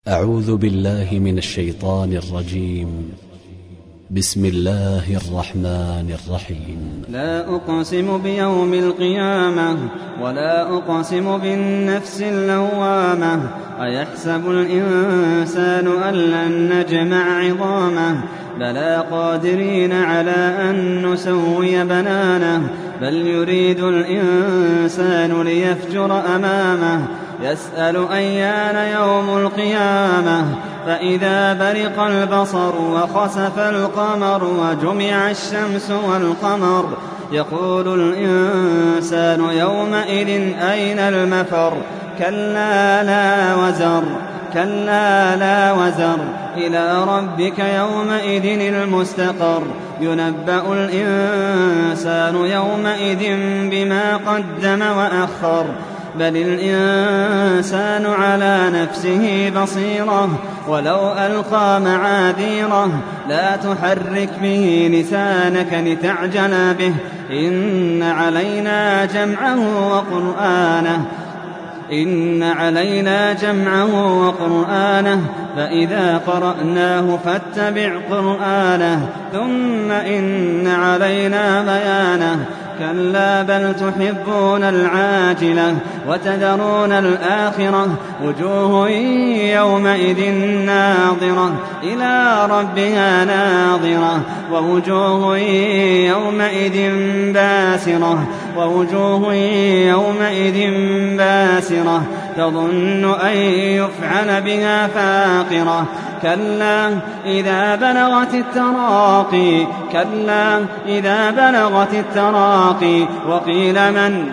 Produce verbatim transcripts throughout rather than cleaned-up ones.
أعوذ بالله من الشيطان الرجيم. بسم الله الرحمن الرحيم. لا أقسم بيوم القيامة ولا أقسم بالنفس اللوامة. أيحسب الإنسان أن لن نجمع عظامه بلى قادرين على أن نسوي بنانه بل يريد الإنسان ليفجر أمامه يسأل أيان يوم القيامة فإذا برق البصر وخسف القمر وجمع الشمس والقمر يقول الإنسان يومئذ أين المفر كلا لا وزر كلا لا وزر إلى ربك يومئذ المستقر ينبأ الإنسان يومئذ بما قدم وأخر بل الإنسان على نفسه بصيرة ولو ألقى معاذيره لا تحرك به لسانك لتعجل به إن علينا جمعه وقرآنه إن علينا جمعه وقرآنه فإذا قرأناه فاتبع قرآنه ثم إن علينا بيانه كلا بل تحبون العاجلة وتذرون الآخرة وجوه يومئذ ناظرة إلى ربها ناظرة ووجوه يومئذ باسرة ووجوه يومئذ باسرة تظن أن يفعل بها فاقرة كلا إذا بلغت التراقي كلا إذا بلغت التراقي وقيل من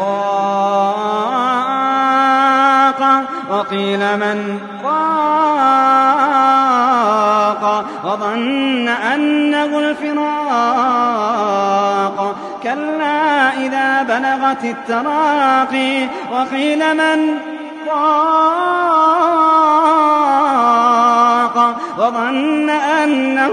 راق وقيل من راق وظن أنه الفراق كلا إذا بلغت التراقي وقيل من راق وظن أنه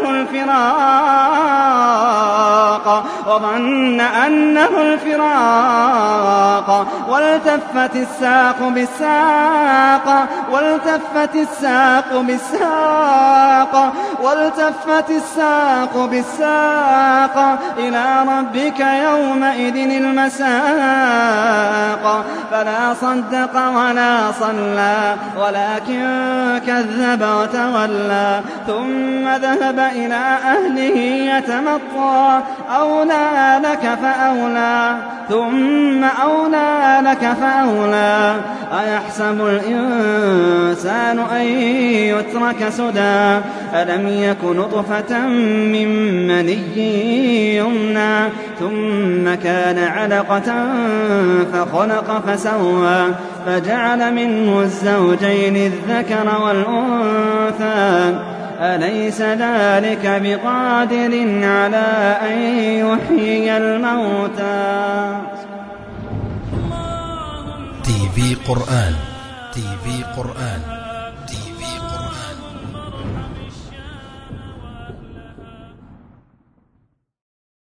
الفراق وظن أنه الفراق والتفت الساق بالساق والتفت الساق بالساق والتفت الساق بالساق إلى ربك يومئذ المساق فلا صدق ولا صلى ولكن كذب وتولى ثم ذهب إلى أهله يتمطى أولى لك فأولى ثم أولى لك فأولى أيحسب الإنسان أن يترك سدى ألم يك نطفة من مني يمنى ثم كان علقة فخلق فسوى فجعل منه الزوجين الذكر والأنثى أليس ذلك بقادر على أن يحيي الموتى. تي في قرآن تي في قرآن